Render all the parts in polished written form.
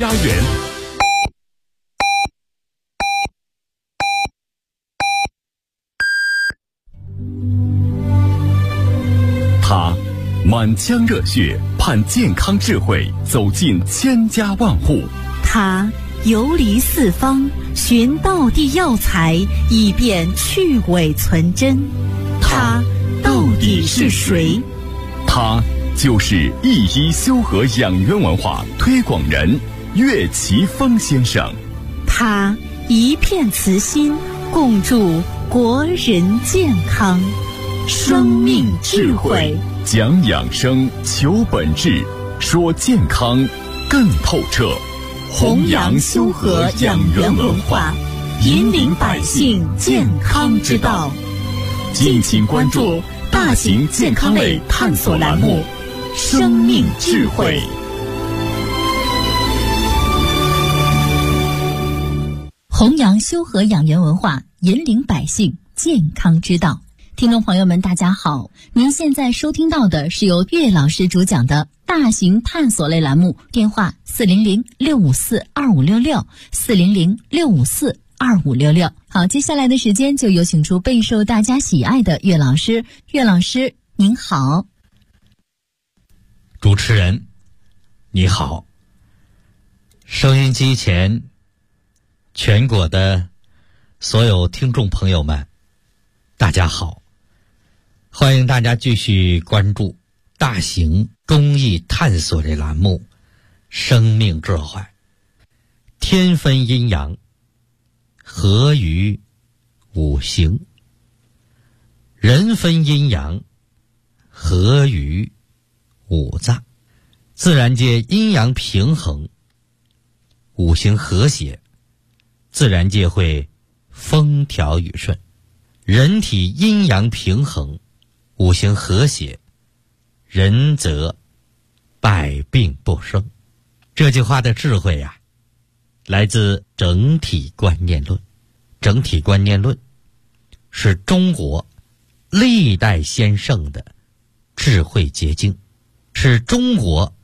家园。他满腔热血，盼健康智慧走进千家万户。 他游离四方，寻道地药材，以便去伪存真。他到底是谁？ 他就是一一修和养元文化推广人岳奇峰先生。 他一片慈心，共筑国人健康。生命智慧， 讲养生，求本质，说健康更透彻。 弘扬修和养元文化，引领百姓健康之道。敬请关注大型健康类探索栏目《生命智慧》。弘扬修和养元文化，引领百姓健康之道。听众朋友们，大家好，您现在收听到的是由岳老师主讲的大型探索类栏目，电话400-654-2566，400-654-2566。好，接下来的时间就有请出备受大家喜爱的岳老师。岳老师您好。 主持人你好，收音机前全国的所有听众朋友们大家好，欢迎大家继续关注大型公益探索类栏目《生命智慧》。天分阴阳，合于五行；人分阴阳，合于五脏。自然界阴阳平衡，五行和谐，自然界会风调雨顺。人体阴阳平衡，五行和谐，人则百病不生。这句话的智慧啊，来自整体观念论。整体观念论是中国历代先圣的智慧结晶，是中国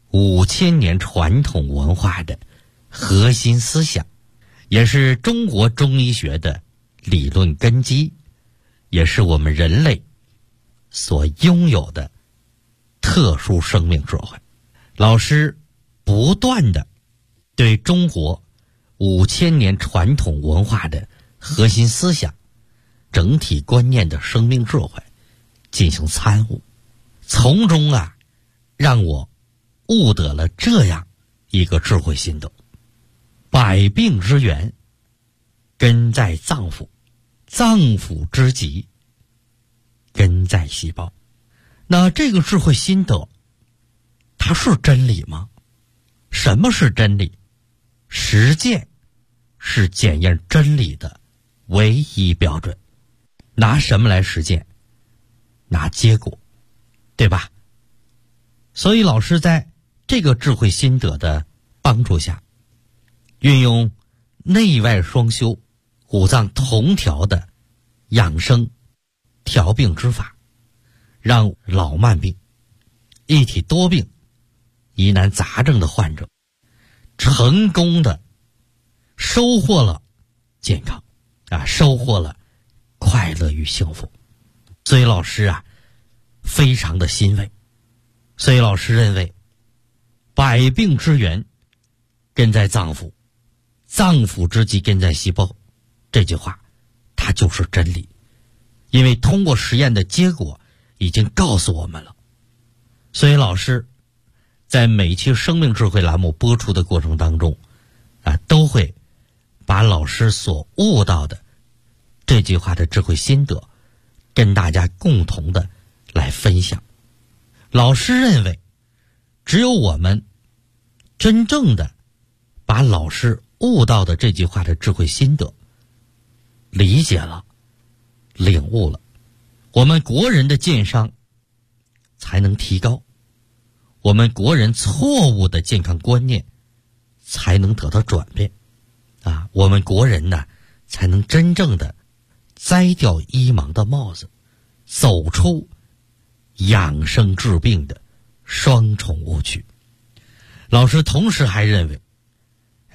5000年传统文化的核心思想，也是中国中医学的理论根基，也是我们人类所拥有的特殊生命智慧。老师不断的对中国5000年传统文化的核心思想、整体观念的生命智慧进行参悟，从中让我悟得了这样一个智慧心得：百病之源根在脏腑，脏腑之疾根在细胞。那这个智慧心得它是真理吗？什么是真理？实践是检验真理的唯一标准。拿什么来实践？拿结果，对吧？所以老师在这个智慧心得的帮助下，运用内外双修、五脏同调的养生调病之法，让老慢病、一体多病、疑难杂症的患者成功的收获了健康收获了快乐与幸福。所以老师非常的欣慰。所以老师认为，百病之源根在脏腑，脏腑之疾根在细胞，这句话它就是真理。因为通过实验的结果已经告诉我们了。所以老师在每期生命智慧栏目播出的过程当中都会把老师所悟到的这句话的智慧心得跟大家共同的来分享。老师认为，只有我们真正的把老师悟到的这句话的智慧心得理解了、领悟了，我们国人的健商才能提高，我们国人错误的健康观念才能得到转变我们国人呢才能真正的摘掉医盲的帽子，走出养生治病的双重误区。老师同时还认为，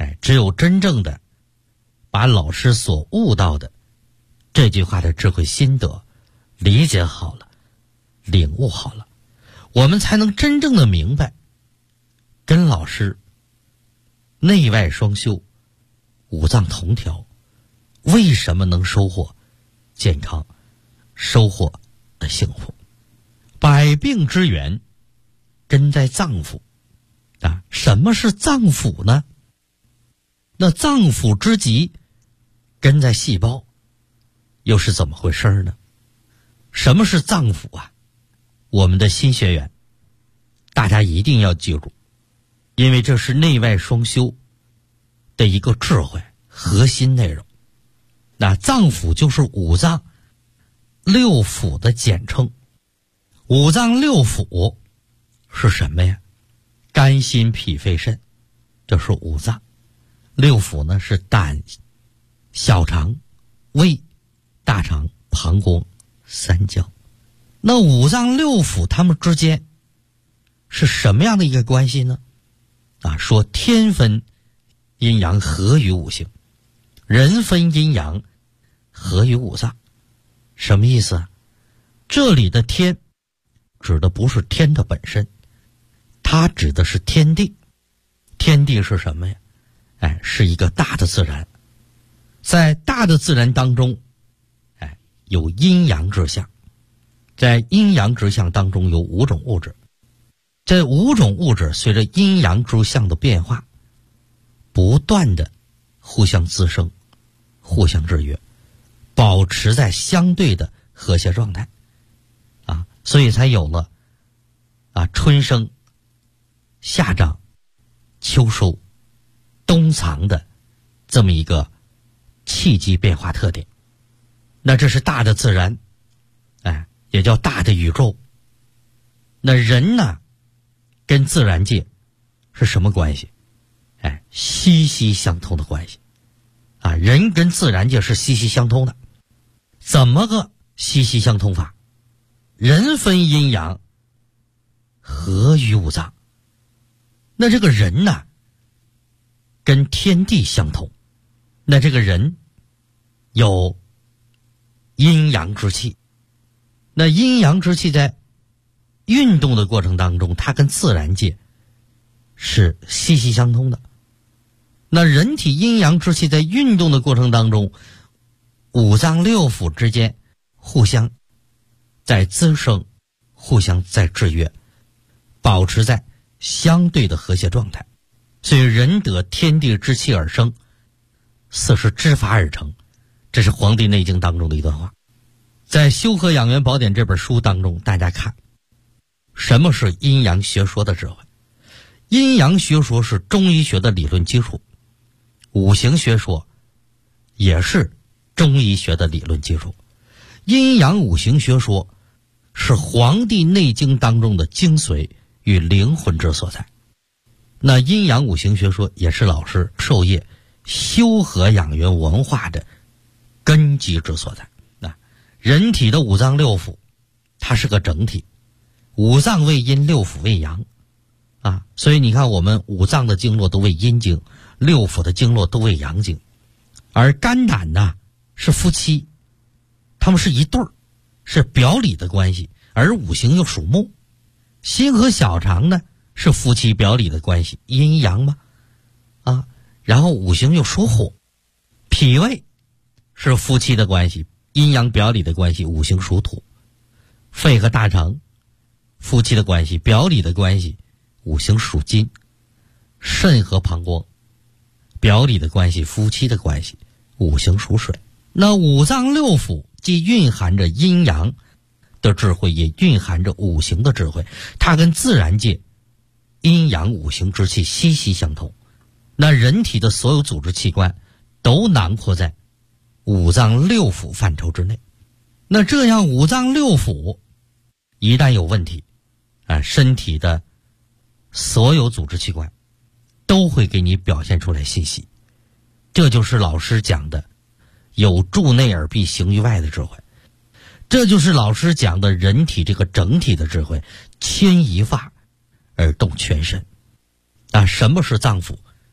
只有真正的把老师所悟到的这句话的智慧心得理解好了，领悟好了，我们才能真正的明白跟老师内外双修，五脏同调，为什么能收获健康，收获的幸福。百病之源根在脏腑啊，什么是脏腑呢？那脏腑之极根在细胞，又是怎么回事呢？什么是脏腑啊？我们的新学员大家一定要记住，因为这是内外双修的一个智慧核心内容。那脏腑就是五脏六腑的简称。五脏六腑是什么呀？肝心脾肺肾，这是五脏。六腑呢是胆、小肠、胃、大肠、膀胱、三焦。那五脏六腑它们之间是什么样的一个关系呢？说天分阴阳合于五行，人分阴阳合于五脏。什么意思啊？这里的天指的不是天的本身，它指的是天地。天地是什么呀？是一个大的自然。在大的自然当中，有阴阳之象。在阴阳之象当中有五种物质。这五种物质随着阴阳之象的变化，不断的互相滋生，互相制约，保持在相对的和谐状态。所以才有了春生、夏长、秋收、冬藏的这么一个气机变化特点。那这是大的自然，也叫大的宇宙。那人呢，跟自然界是什么关系？息息相通的关系。人跟自然界是息息相通的。怎么个息息相通法？人分阴阳合于五脏。那这个人呢，跟天地相同。那这个人有阴阳之气。那阴阳之气在运动的过程当中，它跟自然界是息息相通的。那人体阴阳之气在运动的过程当中，五脏六腑之间互相在滋生，互相在制约，保持在相对的和谐状态。所以人得天地之气而生，四时之法而成，这是《黄帝内经》当中的一段话。在《修和养元宝典》这本书当中，大家看什么是阴阳学说的智慧。阴阳学说是中医学的理论基础，五行学说也是中医学的理论基础。阴阳五行学说是《黄帝内经》当中的精髓与灵魂之所在。那阴阳五行学说也是老师授业修和养元文化的根基之所在。人体的五脏六腑它是个整体，五脏为阴，六腑为阳所以你看我们五脏的经络都为阴经，六腑的经络都为阳经。而肝胆呢是夫妻，他们是一对儿，是表里的关系，而五行又属木。心和小肠呢是夫妻表里的关系，阴阳嘛然后五行又属火。脾胃是夫妻的关系，阴阳表里的关系，五行属土。肺和大肠夫妻的关系，表里的关系，五行属金。肾和膀胱表里的关系，夫妻的关系，五行属水。那五脏六腑既蕴含着阴阳的智慧，也蕴含着五行的智慧，它跟自然界阴阳五行之气息息相通。那人体的所有组织器官都囊括在五脏六腑范畴之内。那这样五脏六腑一旦有问题身体的所有组织器官都会给你表现出来信息。这就是老师讲的有助内而必行于外的智慧，这就是老师讲的人体这个整体的智慧，牵一发而动全身什么是脏腑？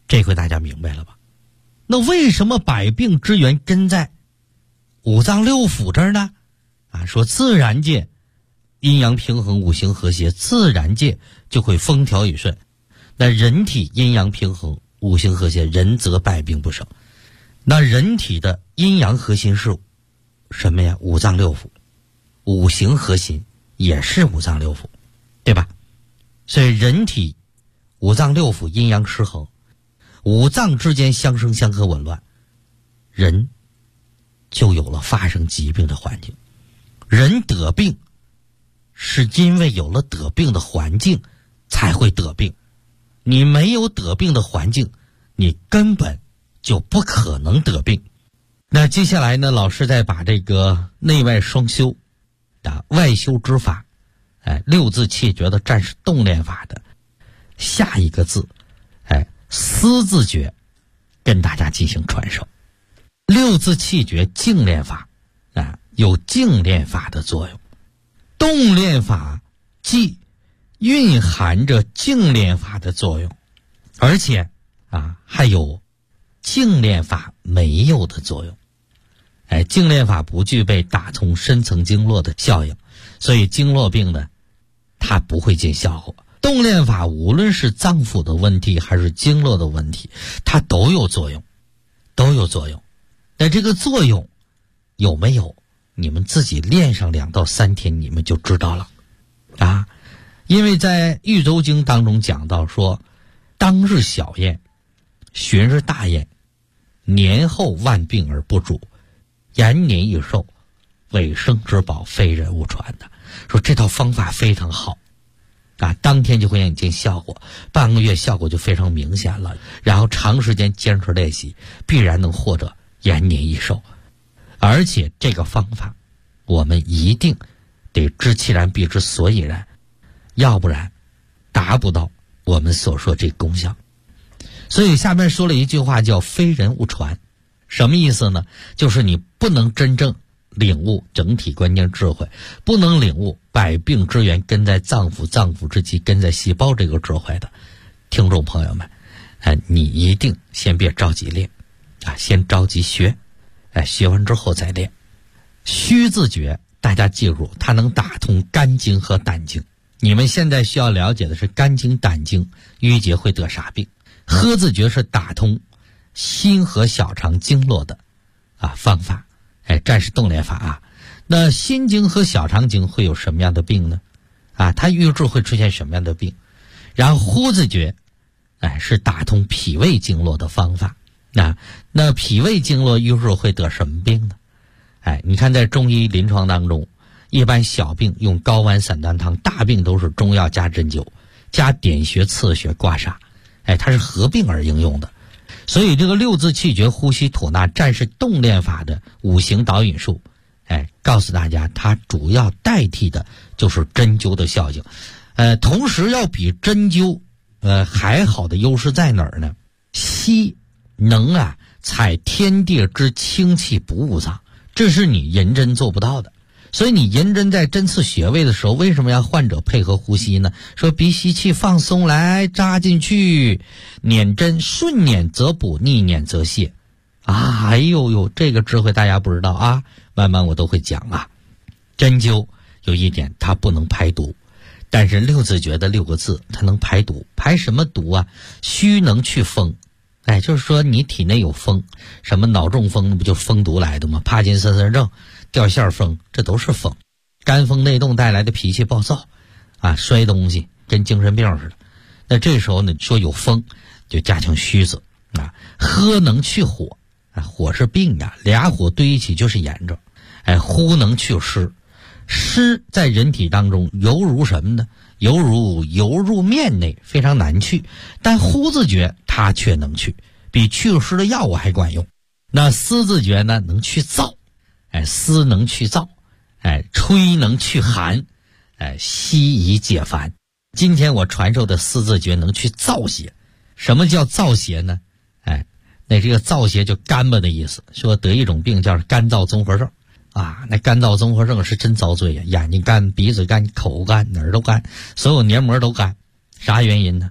这回大家明白了吧？那为什么百病之源根在五脏六腑这儿呢？说自然界阴阳平衡，五行和谐，自然界就会风调雨顺。那人体阴阳平衡，五行和谐，人则百病不生。那人体的阴阳核心是什么呀？五脏六腑。五行核心也是五脏六腑，对吧？所以人体五脏六腑阴阳失衡，五脏之间相生相克紊乱，人就有了发生疾病的环境。人得病是因为有了得病的环境才会得病，你没有得病的环境，你根本就不可能得病。那接下来呢，老师再把这个内外双修外修之法，六字气诀的战士动练法的下一个字，思字诀，跟大家进行传授。六字气诀静练法，有静练法的作用。动练法既蕴含着静练法的作用，而且还有静练法没有的作用。静练法不具备打通深层经络的效应，所以经络病呢，它不会见效果。动练法无论是脏腑的问题还是经络的问题，它都有作用，都有作用。那这个作用有没有，你们自己练上2到3天，你们就知道了因为在《豫州经》当中讲到说，当日小宴，旬日大宴，年后万病而不主，延年益寿，尾生之宝，非人勿传的。说这套方法非常好当天就会让你见效果，半个月效果就非常明显了，然后长时间坚持练习，必然能获得延年益寿。而且这个方法我们一定得知其然必知所以然，要不然达不到我们所说这功效。所以下面说了一句话叫非人勿传，什么意思呢？就是你不能真正领悟整体关键智慧，不能领悟百病之源根在脏腑，脏腑之气根在细胞这个智慧的听众朋友们，你一定先别着急练先着急学，学完之后再练。虚字诀大家记住，它能打通肝经和胆经。你们现在需要了解的是肝经胆经淤结会得啥病。呵字诀是打通心和小肠经络的方法，战士动练法那心经和小肠经会有什么样的病呢？它预治会出现什么样的病？然后呼字诀是打通脾胃经络的方法。那脾胃经络预治会得什么病呢？你看在中医临床当中，一般小病用睾丸散丹汤，大病都是中药加针灸加点穴刺穴刮痧，它是合并而应用的。所以这个六字气诀呼吸吐纳战士动练法的五行导引术，告诉大家它主要代替的就是针灸的效应。同时要比针灸还好的优势在哪儿呢？吸能采天地之清气补五脏，这是你银针做不到的。所以你银针在针刺穴位的时候，为什么要患者配合呼吸呢？说鼻吸气放松来扎进去，捻针顺捻则补，逆捻则泻这个智慧大家不知道慢慢我都会讲针灸有一点它不能排毒，但是六字诀的6个字它能排毒。排什么毒虚能去风，就是说你体内有风，什么脑中风不就风毒来的吗？帕金森氏症、掉线风，这都是风。肝风内动带来的脾气暴躁摔东西跟精神病似的。那这时候呢，说有风就加强虚字喝能去火火是病俩火堆一起就是炎症。呼能去湿，湿在人体当中犹如什么呢？犹如油入面内，非常难去，但呼字诀它却能去，比祛湿的药物还管用。那思字诀呢，能去燥，思能去燥，吹能去寒，息以解烦。今天我传授的思字诀能去燥邪。什么叫燥邪呢？那这个燥邪就干巴的意思，说得一种病叫干燥综合症那干燥综合症是真遭罪眼睛干、鼻子干、口干、哪儿都干，所有黏膜都干。啥原因呢？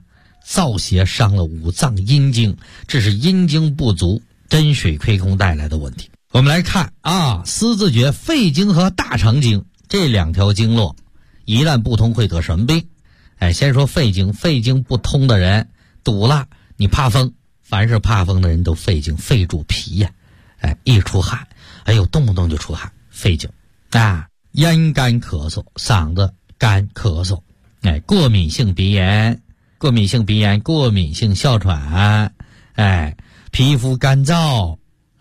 燥邪伤了五脏阴经，这是阴经不足、真水亏空带来的问题。我们来看啊，思字诀肺经和大肠经这两条经络一旦不通会得什么病？先说肺经，肺经不通的人堵了，你怕风，凡是怕风的人都肺经，肺主脾呀，一出汗，动不动就出汗，肺经啊，咽干咳嗽，嗓子干咳嗽，过敏性鼻炎、过敏性哮喘，皮肤干燥，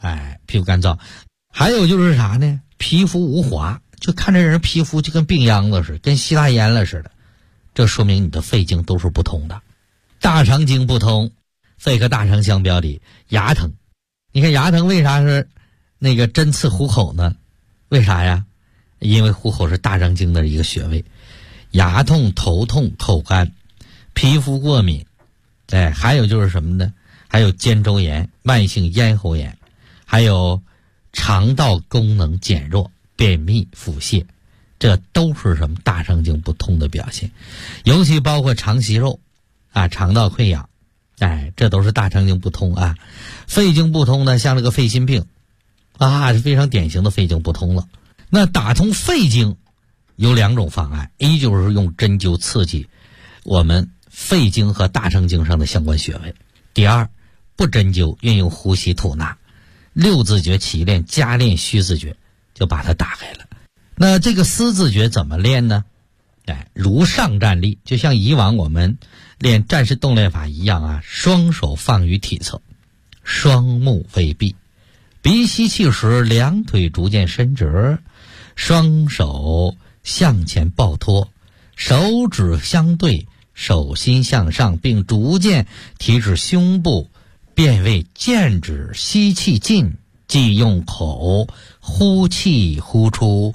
还有就是啥呢？皮肤无华，就看这人皮肤就跟病秧子似的，跟希腊烟了似的，这说明你的肺经都是不通的。大肠经不通，肺和大肠相表里，牙疼。你看牙疼为啥是那个针刺虎口呢？为啥呀？因为虎口是大肠经的一个穴位。牙痛、头痛、口干、皮肤过敏，还有就是什么呢？还有肩周炎、慢性咽喉炎，还有肠道功能减弱、便秘、腹泻，这都是什么大肠经不通的表现。尤其包括肠息肉肠道溃疡，这都是大肠经不通啊。肺经不通呢，像这个肺心病是非常典型的肺经不通了。那打通肺经有两种方案，一就是用针灸刺激我们肺经和大肠经上的相关穴位，第二不针灸，运用呼吸吐纳，六字诀起练加练虚字诀，就把它打开了。那这个思字诀怎么练呢？如上站立，就像以往我们练战士动练法一样双手放于体侧，双目微闭，鼻吸气时两腿逐渐伸直，双手向前抱托，手指相对，手心向上，并逐渐提至胸部，变为剑指吸气进，即用口呼气呼出，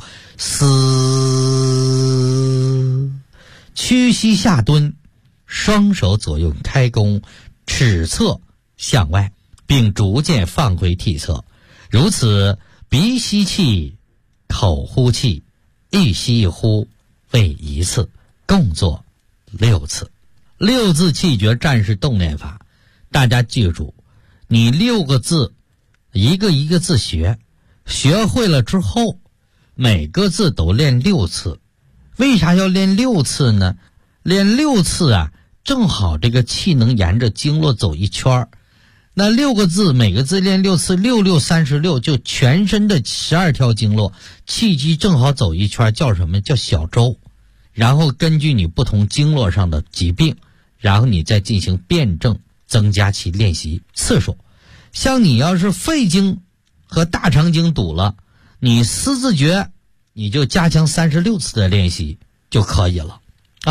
嘶，屈膝下蹲，双手左右开弓，尺侧向外，并逐渐放回体侧。如此鼻吸气，口呼气，一吸一呼为一次，共做6次。六字气诀战士动练法，大家记住，你6个字一个一个字学会了之后，每个字都练6次。为啥要练6次呢？练6次正好这个气能沿着经络走一圈，那6个字每个字练6次，6 6 36，就全身的12条经络气机正好走一圈，叫什么？叫小周。然后根据你不同经络上的疾病，然后你再进行辩证，增加其练习次数。像你要是肺经和大肠经堵了，你思字诀你就加强36次的练习就可以了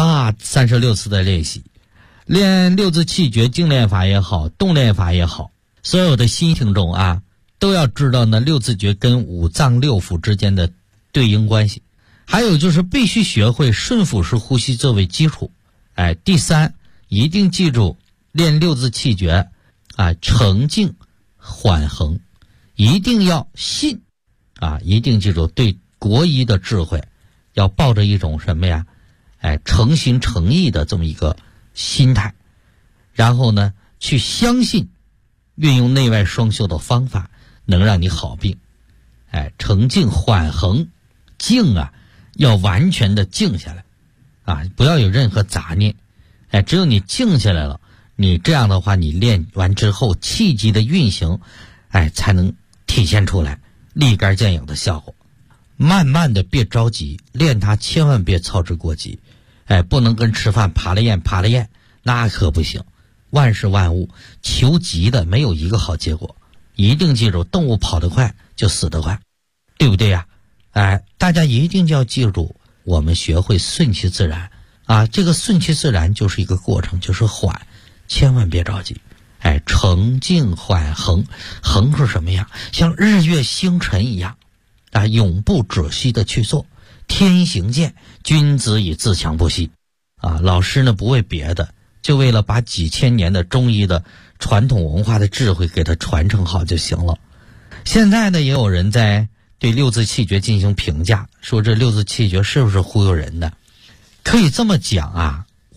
36次的练习。练六字气诀静练法也好，动练法也好，所有的新听众都要知道呢六字诀跟五脏六腑之间的对应关系。还有就是必须学会顺腹式呼吸作为基础。第三，一定记住练六字气诀沉静缓衡，一定要信一定记住对国医的智慧要抱着一种什么呀？诚心诚意的这么一个心态，然后呢去相信运用内外双修的方法能让你好病。沉静缓衡，静要完全的静下来不要有任何杂念。只有你静下来了，你这样的话你练完之后气机的运行才能体现出来立竿见影的效果。慢慢的别着急，练它千万别操之过急。不能跟吃饭扒了咽那可不行。万事万物求急的没有一个好结果，一定记住动物跑得快就死得快，对不对呀？大家一定要记住，我们学会顺其自然这个顺其自然就是一个过程，就是缓，千万别着急。沉静缓衡，衡是什么样？像日月星辰一样永不止息的去做。天行健，君子以自强不息老师呢不为别的，就为了把几千年的中医的传统文化的智慧给它传承好就行了。现在呢也有人在对六字气诀进行评价，说这六字气诀是不是忽悠人的？可以这么讲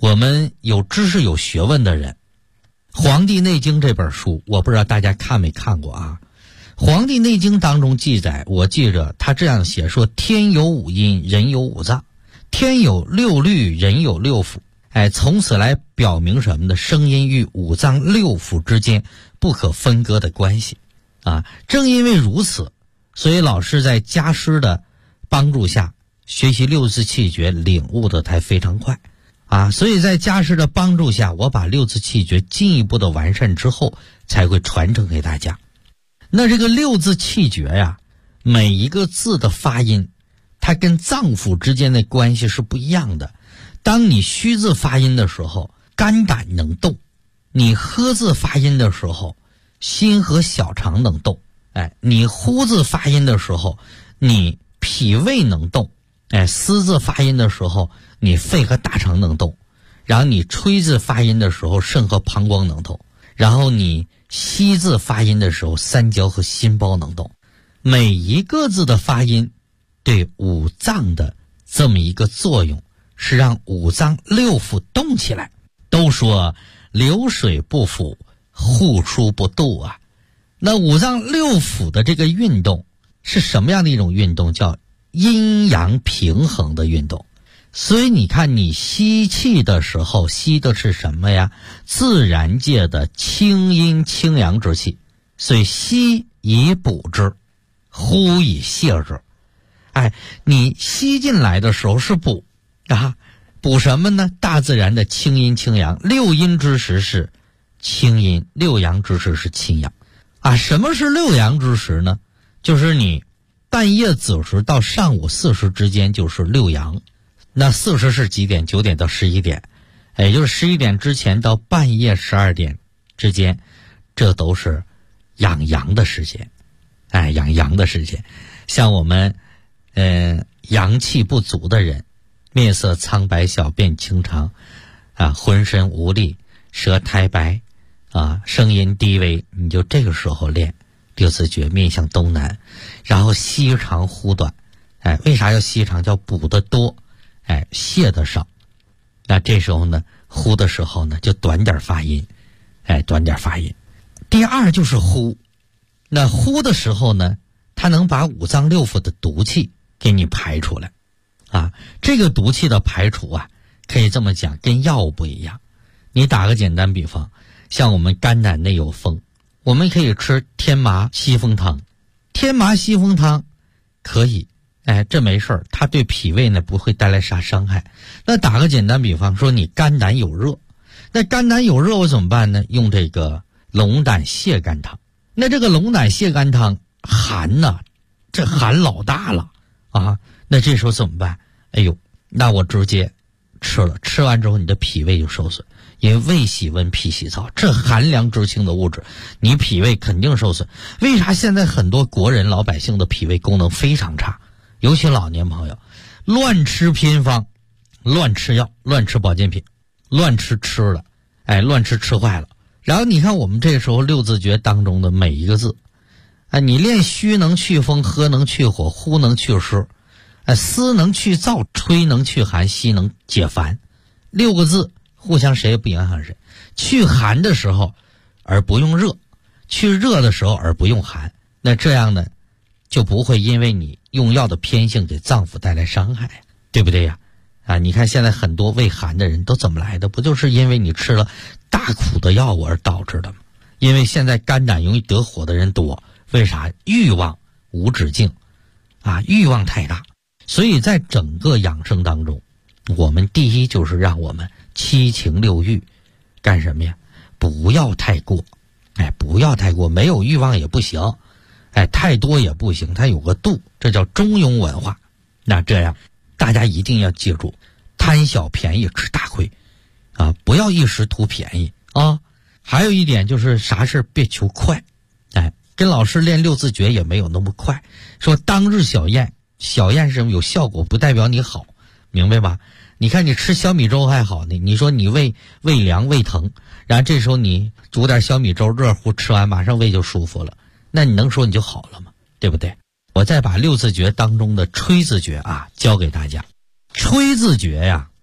我们有知识有学问的人，《黄帝内经》这本书，我不知道大家看没看过啊？《黄帝内经》当中记载，我记着他这样写说：天有五阴，人有五脏，天有六律，人有六腑。从此来表明什么呢？声音与五脏六腑之间不可分割的关系啊！正因为如此，所以老师在家师的帮助下，学习六字气诀，领悟的才非常快啊！所以在家师的帮助下，我把六字气诀进一步的完善之后，才会传承给大家。那这个六字气诀呀，每一个字的发音，它跟脏腑之间的关系是不一样的。当你虚字发音的时候，肝胆能动；你呵字发音的时候，心和小肠能动；你呼字发音的时候，你脾胃能动；思字发音的时候，你肺和大肠能动；然后你吹字发音的时候，肾和膀胱能动；然后你吸字发音的时候，三焦和心包能动。每一个字的发音对五脏的这么一个作用，是让五脏六腑动起来。都说流水不腐，户枢不蠹啊。那五脏六腑的这个运动是什么样的一种运动？叫阴阳平衡的运动。所以你看，你吸气的时候吸的是什么呀？自然界的清阴清阳之气。所以吸以补之，呼以泻之。你吸进来的时候是补啊，补什么呢？大自然的清阴清阳，六阴之时是清阴，六阳之时是清阳啊。什么是六阳之时呢？就是你半夜子时到上午4时之间就是六阳。那4时是几点？9点到11点，也就是11点之前到半夜12点之间，这都是养阳的时间。养阳的时间。像我们阳气不足的人，面色苍白，小便清长啊，浑身无力，舌苔白啊，声音低微，你就这个时候练六字诀，面向东南，然后吸长呼短。为啥要吸长？叫补得多，泻得少。那这时候呢，呼的时候呢，就短点发音，短点发音。第二就是呼，那呼的时候呢，它能把五脏六腑的毒气给你排出来啊。这个毒气的排除啊，可以这么讲，跟药物不一样。你打个简单比方，像我们肝胆内有风，我们可以吃天麻西风汤。天麻西风汤可以，这没事儿，它对脾胃呢不会带来啥伤害。那打个简单比方说，你肝胆有热，那肝胆有热我怎么办呢？用这个龙胆泻肝汤。那这个龙胆泻肝汤寒呢，这寒老大了啊，那这时候怎么办？那我直接吃了，吃完之后你的脾胃就受损，因为胃喜温脾喜燥，这寒凉之性的物质，你脾胃肯定受损。为啥现在很多国人老百姓的脾胃功能非常差？尤其老年朋友，乱吃偏方，乱吃药，乱吃保健品，乱吃了，乱吃坏了。然后你看我们这时候六字诀当中的每一个字，你练虚能去风，喝能去火，呼能去湿，思能去燥，吹能去寒，吸能解烦。6个字互相谁也不影响谁。去寒的时候而不用热，去热的时候而不用寒，那这样呢就不会因为你用药的偏性给脏腑带来伤害，对不对呀？你看现在很多胃寒的人都怎么来的？不就是因为你吃了大苦的药物而导致的吗？因为现在肝胆容易得火的人多，为啥？欲望无止境啊，欲望太大。所以在整个养生当中，我们第一就是让我们七情六欲干什么呀？不要太过，不要太过，没有欲望也不行，太多也不行，它有个度，这叫中庸文化。那这样大家一定要记住，贪小便宜吃大亏啊，不要一时图便宜啊。还有一点就是啥事别求快，跟老师练六字诀也没有那么快。说当日小宴，小宴是有效果，不代表你好，明白吧？你看你吃小米粥还好呢，你说你胃凉胃疼，然后这时候你煮点小米粥热乎，吃完马上胃就舒服了，那你能说你就好了吗？对不对？我再把六字诀当中的吹字诀啊教给大家。吹字诀呀，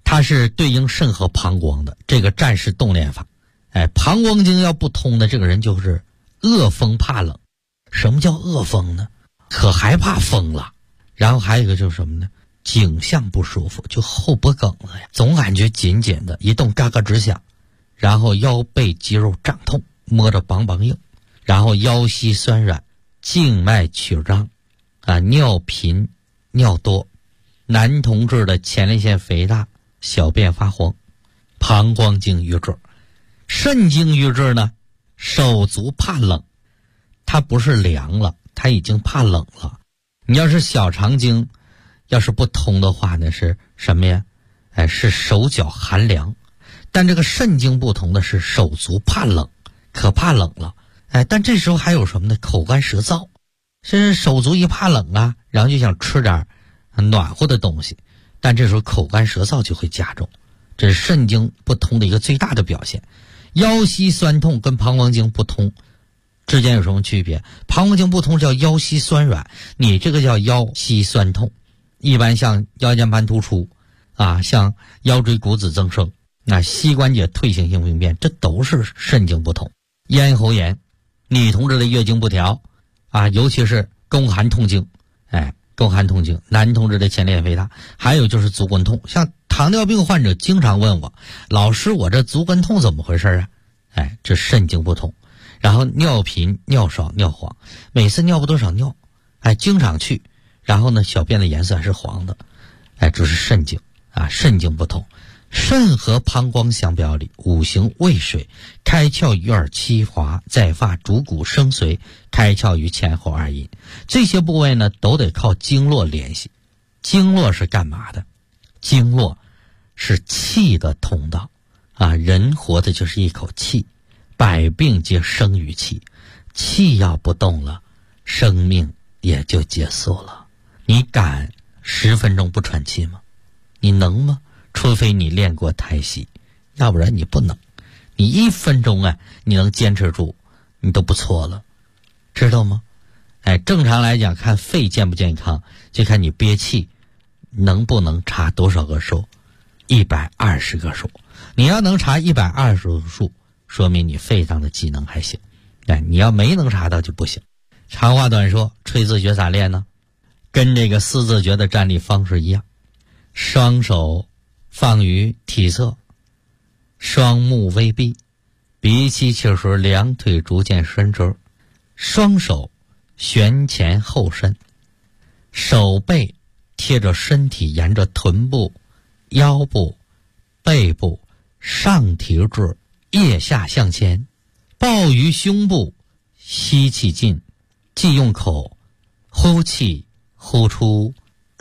它是对应肾和膀胱的这个战士动练法。膀胱经要不通的这个人就是恶风怕冷。什么叫恶风呢？可害怕风了。然后还有一个就是什么呢？颈项不舒服，就后脖梗子呀，总感觉紧紧的，一动嘎嘎直响。然后腰背肌肉胀痛，摸着梆梆硬。然后腰膝酸软，静脉曲张，尿频尿多。男同志的前列腺肥大，小便发黄。膀胱经瘀滞。肾经瘀滞呢，手足怕冷，它不是凉了，它已经怕冷了。你要是小肠经要是不通的话呢，是什么呀？是手脚寒凉。但这个肾经不通的是手足怕冷，可怕冷了。但这时候还有什么呢？口干舌燥。是手足一怕冷啊，然后就想吃点暖和的东西，但这时候口干舌燥就会加重，这是肾经不通的一个最大的表现。腰膝酸痛跟膀胱经不通之间有什么区别？膀胱经不通叫腰膝酸软，你这个叫腰膝酸痛。一般像腰间盘突出像腰椎骨质增生，膝关节退行性病变，这都是肾经不通。咽喉炎，女同志的月经不调尤其是宫寒痛经，宫寒痛经，男同志的前列腺肥大，还有就是足跟痛。像糖尿病患者经常问我，老师我这足跟痛怎么回事啊？这肾经不通。然后尿频尿少尿黄，每次尿不多少尿，经常去，然后呢小便的颜色还是黄的，这是肾经肾经不通。肾和膀胱相表里，五行未水，开窍于耳七华，在发主骨生髓，开窍于前后二阴。这些部位呢都得靠经络联系。经络是干嘛的？经络是气的通道人活的就是一口气，百病皆生于气，气要不动了，生命也就结束了。你敢10分钟不喘气吗？你能吗？除非你练过太息，要不然你不能。你1分钟你能坚持住，你都不错了，知道吗？正常来讲，看肺健不健康，就看你憋气能不能查多少个数，120个数。你要能查120个数，说明你肺脏的机能还行。你要没能查到就不行。长话短说，吹字诀咋练呢？跟这个4字诀的站立方式一样，双手放于体侧，双目微闭，鼻气气时两腿逐渐伸直，双手旋前后伸，手背贴着身体，沿着臀部、腰部、背部上提至腋下向前，抱于胸部，吸气进，即用口呼气呼出，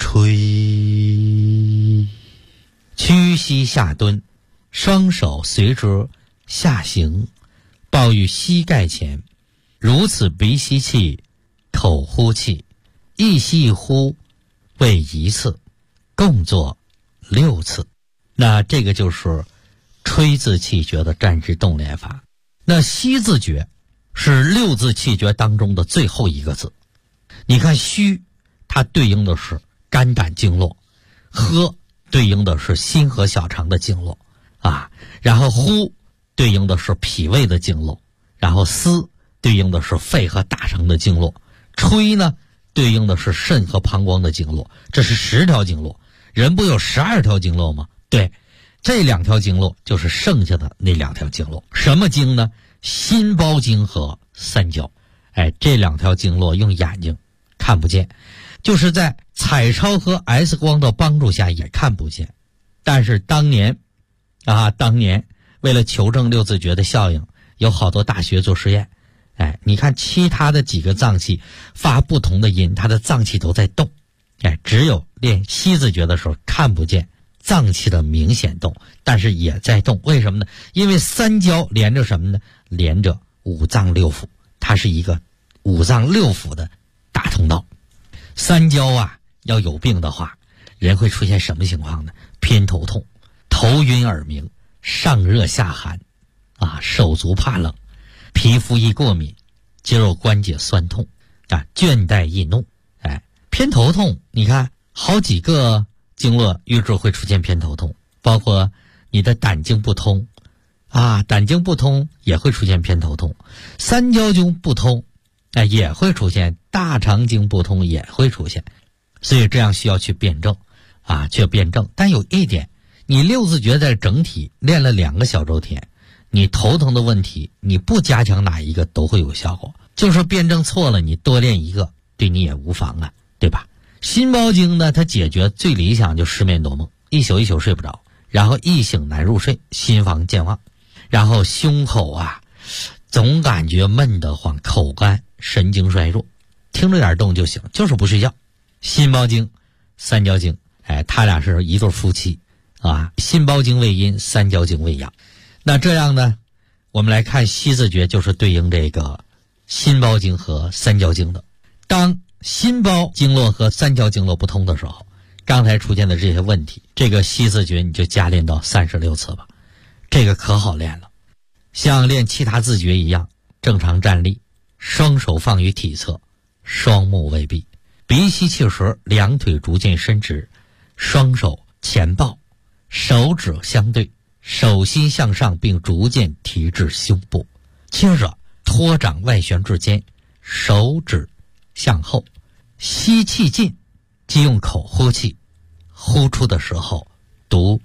吹。屈膝下蹲，双手随之下行，抱于膝盖前，如此鼻吸气，口呼气，一吸一呼为1次，共做6次。那这个就是吹字气诀的站直动练法。那吸字诀是6字气诀当中的最后一个字。你看虚，它对应的是肝胆经络，喝对应的是心和小肠的经络然后呼对应的是脾胃的经络，然后思对应的是肺和大肠的经络，吹呢对应的是肾和膀胱的经络。这是10条经络，人不有12条经络吗？对，这2条经络就是剩下的那2条经络。什么经呢？心包经和三焦。这2条经络用眼睛看不见，就是在彩超和 X 光的帮助下也看不见。但是当年为了求证6字诀的效应，有好多大学做实验。你看其他的几个脏器发不同的音，它的脏器都在动。只有练吸字诀的时候看不见脏器的明显动，但是也在动。为什么呢？因为三焦连着什么呢？连着五脏六腑，它是一个五脏六腑的大通道。三焦要有病的话，人会出现什么情况呢？偏头痛、头晕耳鸣、上热下寒手足怕冷、皮肤易过敏、肌肉关节酸痛倦怠易怒。偏头痛，你看好几个经络瘀滞会出现偏头痛。 包括你的胆经不通啊，胆经不通也会出现偏头痛，三焦经不通也会出现，大肠经不通也会出现，所以这样需要去辩证去辩证。但有一点，你六字诀在整体练了2个小周天，你头疼的问题你不加强哪一个都会有效果，就说辩证错了，你多练一个对你也无妨啊，对吧？心包经呢，它解决最理想就失眠多梦，一宿一宿睡不着，然后一醒难入睡，心房健忘，然后胸口总感觉闷得慌，口干，神经衰弱，听着点动就行，就是不睡觉。心包经、三焦经，他俩是一对夫妻心包经为阴，三焦经为阳。那这样呢，我们来看西字诀，就是对应这个心包经和三焦经的。当心包经络和三焦经络不通的时候，刚才出现的这些问题，这个西字诀你就加练到36次吧，这个可好练了。像练其他字诀一样，正常站立，双手放于体侧，双目微闭，鼻吸气时两腿逐渐伸直，双手前抱，手指相对，手心向上，并逐渐提至胸部，接着托掌外旋至肩，手指向后，吸气进，即用口呼气，呼出的时候读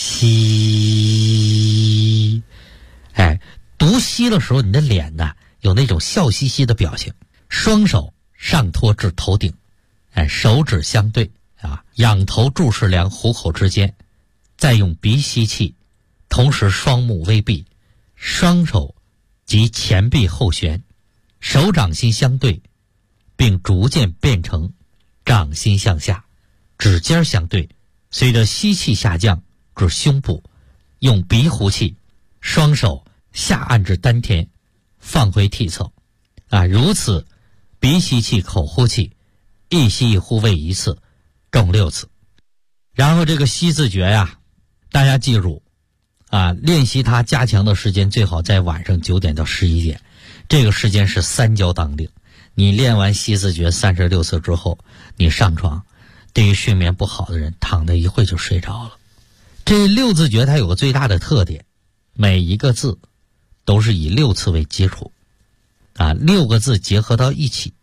吸。读吸的时候，你的脸有那种笑嘻嘻的表情，双手上托至头顶，手指相对仰头注视两虎口之间，再用鼻吸气，同时双目微闭，双手及前臂后旋，手掌心相对，并逐渐变成掌心向下，指尖相对，随着吸气下降至胸部，用鼻呼气，双手下按至丹田，放回体侧如此鼻吸气口呼气，一吸一呼为一次，共6次。然后这个西字诀大家记住练习它加强的时间最好在晚上9点到11点，这个时间是三焦当令。你练完西字诀36次之后，你上床，对于睡眠不好的人躺在一会就睡着了。这6字诀它有个最大的特点，每一个字都是以6次为基础6个字结合到一起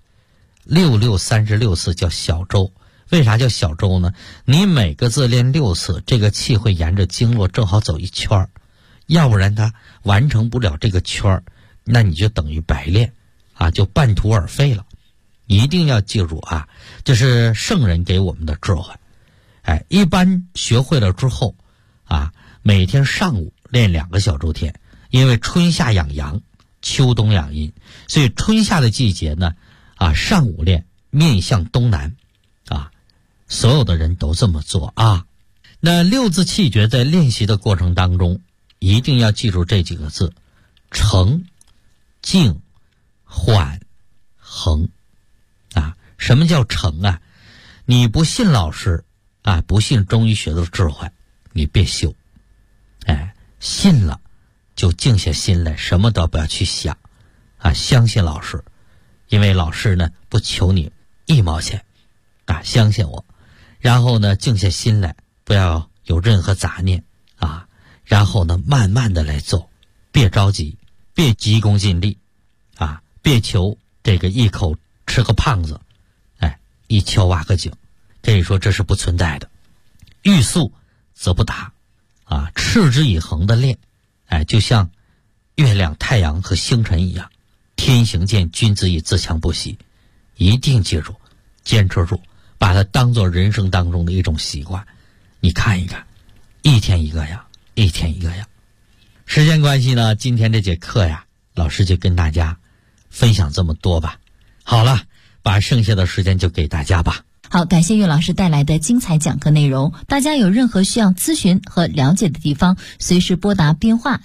，6636次叫小周。为啥叫小周呢？你每个字练6次，这个气会沿着经络正好走一圈，要不然它完成不了这个圈，那你就等于白练就半途而废了。一定要记住这是圣人给我们的智慧。一般学会了之后每天上午练2个小周天，因为春夏养阳，秋冬养阴，所以春夏的季节呢上午练，面向东南所有的人都这么做那6字气诀在练习的过程当中，一定要记住这几个字：沉、静、缓、恒什么叫沉你不信老师不信中医学的智慧，你别修信了就静下心来，什么都不要去想相信老师，因为老师呢不求你1毛钱相信我。然后呢静下心来，不要有任何杂念然后呢慢慢的来做，别着急，别急功近利别求这个一口吃个胖子一敲挖个井，这一说这是不存在的。欲速则不达持之以恒的练就像月亮、太阳和星辰一样，天行健，君子以自强不息。一定记住，坚持住，把它当作人生当中的一种习惯。你看一看，一天一个样，一天一个样。时间关系呢，今天这节课老师就跟大家分享这么多吧。好了，把剩下的时间就给大家吧。 好，感谢岳老师带来的精彩讲课内容。大家有任何需要咨询和了解的地方，随时拨打编话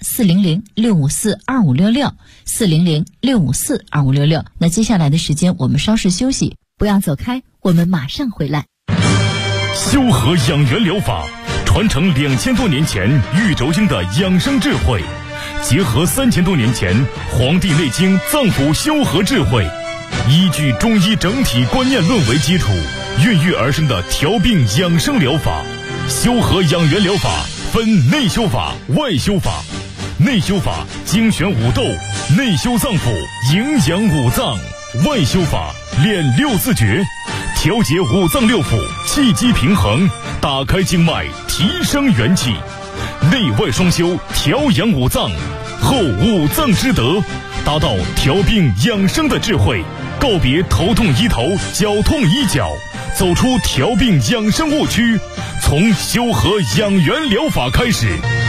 400-654-2566 400-654-2566。那接下来的时间我们稍事休息，不要走开，我们马上回来。 修和养元疗法传承2000多年前玉轴经的养生智慧，结合3000多年前《黄帝内经》脏腑修和智慧，依据中医整体观念论为基础，孕育而生的调病养生疗法。修和养元疗法分内修法、外修法。内修法精选五斗，内修脏腑，营养五脏；外修法练六字诀，调节五脏六腑，气机平衡，打开经脉，提升元气。内外双修，调养五脏，后五脏之德，达到调病养生的智慧，告别头痛医头、脚痛医脚，走出调病养生误区，从修和养元疗法开始。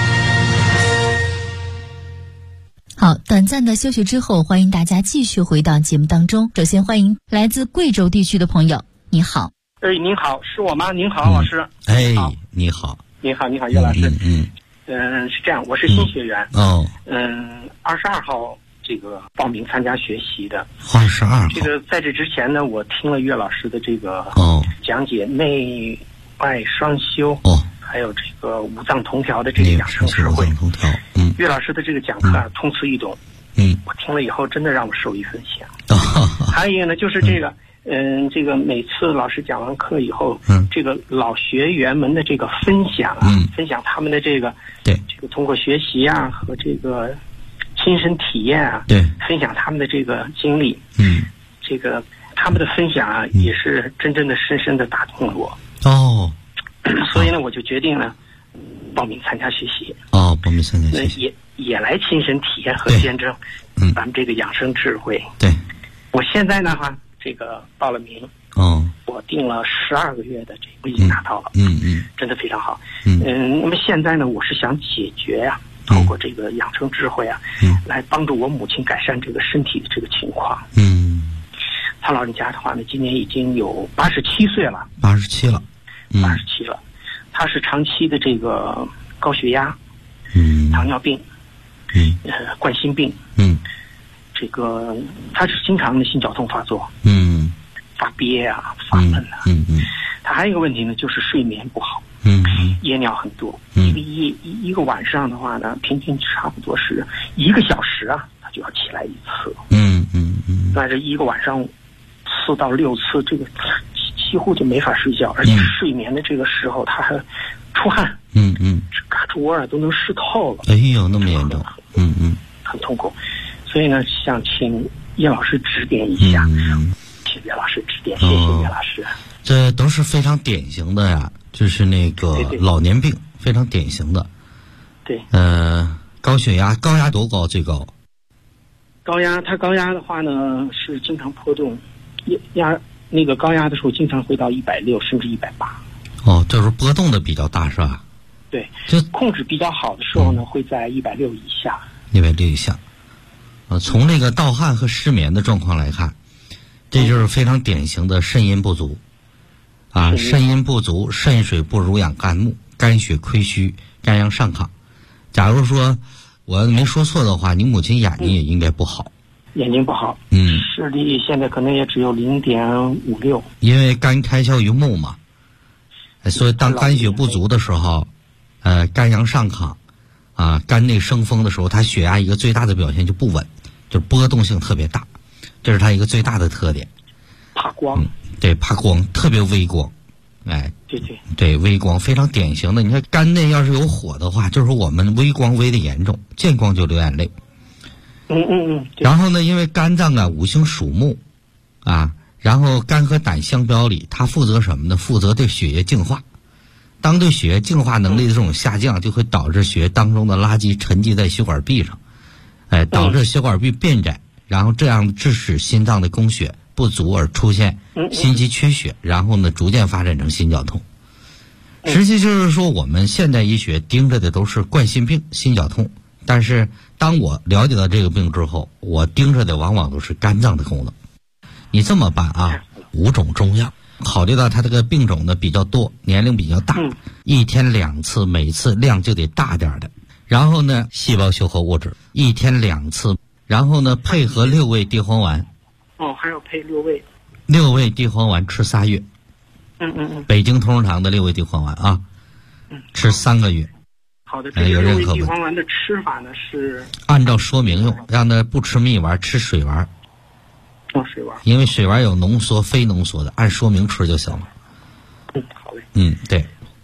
好，短暂的休息之后，欢迎大家继续回到节目当中。首先欢迎来自贵州地区的朋友，你好。 您好，是我吗？您好，老师。 你好。 你好，岳老师。是这样，我是新学员。22号这个报名参加学习的。22号。这个在这之前呢，我听了岳老师的这个讲解内外双修。还有这个五脏同调的这个养生智慧，岳老师的这个讲课通俗易懂，我听了以后真的让我受益匪浅。还有一个呢，就是这个，这个每次老师讲完课以后，这个老学员们的这个分享啊，分享他们的这个通过学习啊和这个亲身体验啊，分享他们的这个经历，这个他们的分享啊，也是真正的深深的打动了我。所以呢，我就决定呢，报名参加学习。报名参加学习，也来亲身体验和见证，咱们这个养生智慧。我现在呢这个报了名。我定了12个月的这个已经拿到了。真的非常好。那么现在呢，我是想解决呀，透过这个养生智慧啊，来帮助我母亲改善这个身体的这个情况。她老人家的话呢，今年已经有87岁了。87了。他是长期的这个高血压，糖尿病，冠心病，这个他是经常的心绞痛发作，发憋啊，发闷啊，他还有一个问题呢，就是睡眠不好，夜尿很多，一个晚上的话呢，平均差不多是1个小时啊，他就要起来一次，但是一个晚上4到6次，这个几乎就没法睡觉，而且睡眠的这个时候他还出汗，胳肢窝啊都能湿透了。哎呦，那么严重，很痛苦。所以呢，想请叶老师指点一下，请叶老师指点，谢谢叶老师。 这都是非常典型的呀，就是那个老年病，非常典型的。高血压，高压多高？最高？ 高压的话呢是经常波动，那个高压的时候经常会到160甚至180。 就是波动的比较大是吧？ 对，就控制比较好的时候呢，会在160以下。 160以下。从那个盗汗和失眠的状况来看，这就是非常典型的肾阴不足。肾阴不足，肾水不濡养肝木，肝血亏虚，肝阳上亢。假如说我没说错的话，你母亲眼睛也应该不好。 眼睛不好，视力现在可能也只有0.56。 因为肝开窍于目嘛，所以当肝血不足的时候，肝阳上亢，肝内生风的时候，它血压一个最大的表现就不稳，就波动性特别大，这是它一个最大的特点。 怕光， 怕光，特别微光，对，微光非常典型的。你看肝内要是有火的话，就是我们微光微的严重，见光就流眼泪。然后呢，因为肝脏啊五行属木，然后肝和胆相表里，它负责什么呢？负责对血液净化。当对血液净化能力的这种下降，就会导致血液当中的垃圾沉积在血管壁上，导致血管壁变窄，然后这样致使心脏的供血不足而出现心肌缺血，然后呢逐渐发展成心绞痛。实际就是说，我们现代医学盯着的都是冠心病、心绞痛。但是当我了解到这个病之后，我盯着的往往都是肝脏的功能。你这么办5种中药，考虑到他这个病种呢比较多，年龄比较大，一天2次，每次量就得大点的。然后呢，细胞修合物质一天2次，然后呢配合6味地黄丸。 还要配6味。 6味地黄丸吃3月。北京同仁堂的6味地黄丸吃3个月。 好的，这个6味地黄丸的吃法呢是按照说明用，让他不吃蜜丸，吃水丸。 水丸， 因为水丸有浓缩、非浓缩的，按说明吃就行了。 好嘞。 对。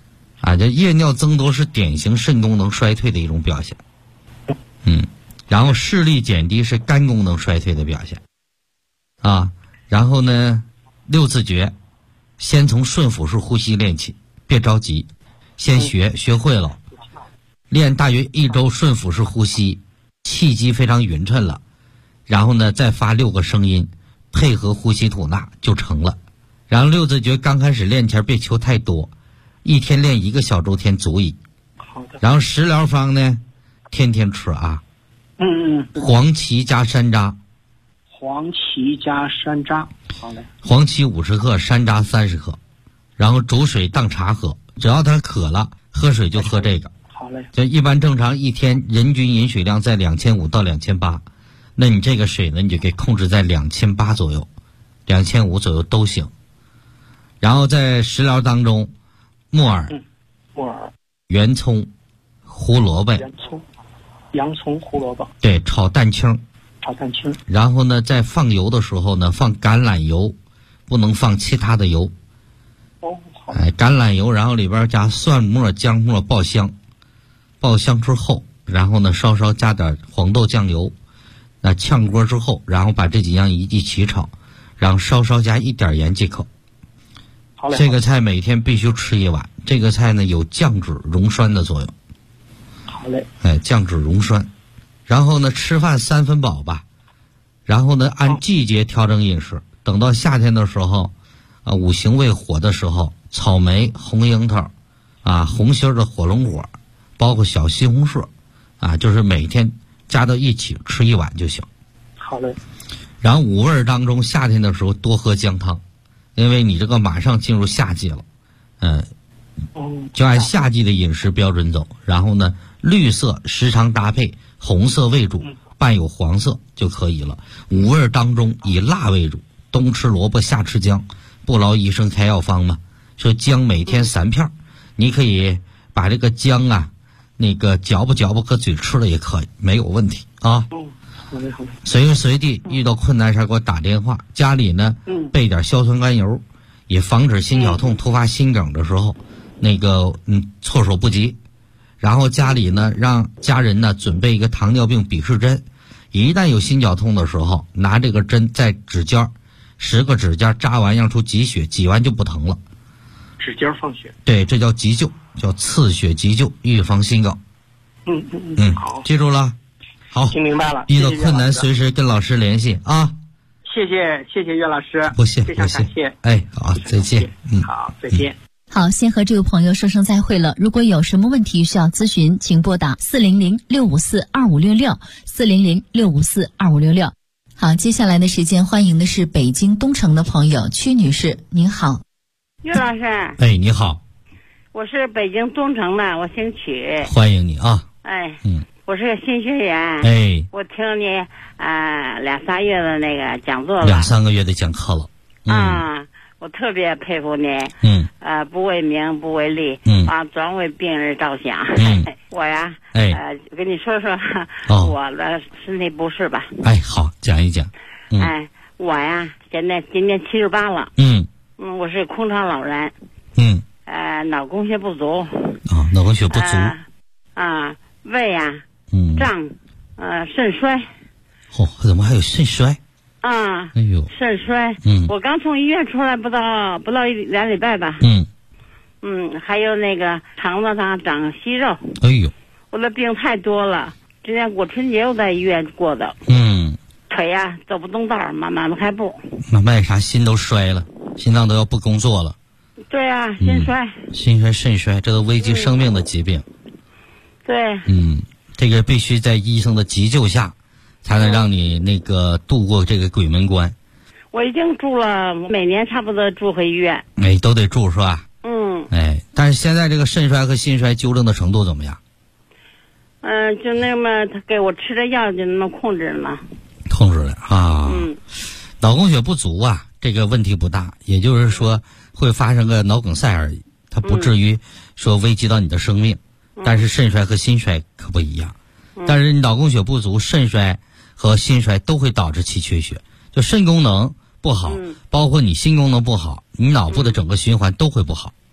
啊，这夜尿增多是典型肾功能衰退的一种表现。然后视力减低是肝功能衰退的表现。啊，然后呢，6字诀，先从顺腹式呼吸练起，别着急，先学会了，练大约1周顺腹式呼吸，气机非常匀称了，然后呢再发6个声音，配合呼吸吐纳就成了。然后6字诀刚开始练前别求太多，一天练1个小周天足矣。 好的。 然后食疗方呢，天天吃啊。黄芪加山楂。 黄芪加山楂，好嘞。 黄芪50克，山楂30克，然后煮水当茶喝。只要他渴了，喝水就喝这个。 好嘞。 就一般正常一天人均饮水量在2500到2800，那你这个水呢，你就给控制在2800左右，2500左右都行。然后在食疗当中，木耳、圆葱、胡萝卜、 洋葱、胡萝卜， 对，炒蛋清。然后呢，在放油的时候呢，放橄榄油，不能放其他的油。橄榄油，然后里边加蒜末、姜末爆香，爆香之后，然后呢稍稍加点黄豆酱油，那炝锅之后，然后把这几样一起炒，然后稍稍加一点盐即可。 好嘞。 这个菜每天必须吃1碗，这个菜呢有降脂溶酸的作用。 好嘞。 降脂溶酸。然后呢，吃饭3分饱吧，然后呢，按季节调整饮食。等到夏天的时候，五行为火的时候，草莓、红樱桃，红心的火龙果，包括小西红柿，就是每天加到一起吃1碗就行。 好嘞。 然后5味当中，夏天的时候多喝姜汤，因为你这个马上进入夏季了，就按夏季的饮食标准走。然后呢，绿色时常搭配红色为主，伴有黄色就可以了。5味当中以辣为主，冬吃萝卜夏吃姜，不劳医生开药方嘛。说姜每天3片，你可以把这个姜那个嚼吧搁嘴吃了也可以，没有问题啊。 好嘞。 随时随地遇到困难时给我打电话。家里呢备点硝酸甘油，也防止心绞痛突发心梗的时候那个措手不及。然后家里呢，让家人呢准备一个糖尿病鄙视针，一旦有心绞痛的时候，拿这个针在指尖10个指尖扎完，让出挤血，挤完就不疼了。 指尖放血。对， 这叫急救，叫刺血急救，预防心梗。好，记住了。好， 听明白了。 遇到困难随时跟老师联系啊。 谢谢岳老师。 不谢， 非常感谢。 好，再见。 好，再见。 好，先和这位朋友说声再会了。如果有什么问题需要咨询，请拨打400-654-2566 400-654-2566。好，接下来的时间欢迎的是北京东城的朋友曲女士，您好。 岳老师。 你好。 我是北京东城的，我姓曲。 欢迎你啊。 我是个新学员。我听了你2-3月的那个讲座了。 2-3个月的讲课了。 我特别佩服你。不为名不为利，专为病人着想。我呀，跟你说说我的身体不适吧。 好，讲一讲。 我呀，今年78了。我是空巢老人。脑供血不足。 脑供血不足。 胃呀，胀，肾衰。 怎么还有肾衰？ 肾衰。我刚从医院出来不到2礼拜吧。还有那个肠子上长息肉。我的病太多了，今年过春节我在医院过的。腿呀走不动道，慢慢开步。 为啥心都衰了，心脏都要不工作了？ 对啊，心衰。 心衰肾衰，这都危及生命的疾病。 对。 这个必须在医生的急救下才能让你那个度过这个鬼门关。 我已经住了，每年差不多住回医院。 都得住是吧？但是现在这个肾衰和心衰纠正的程度怎么样？ 就那么他给我吃的药就那么控制了。 控制了啊。脑供血不足这个问题不大，也就是说会发生个脑梗塞而已，它不至于说危及到你的生命。但是肾衰和心衰可不一样。但是脑供血不足、肾衰和心衰都会导致气缺血，就肾功能不好，包括你心功能不好，你脑部的整个循环都会不好。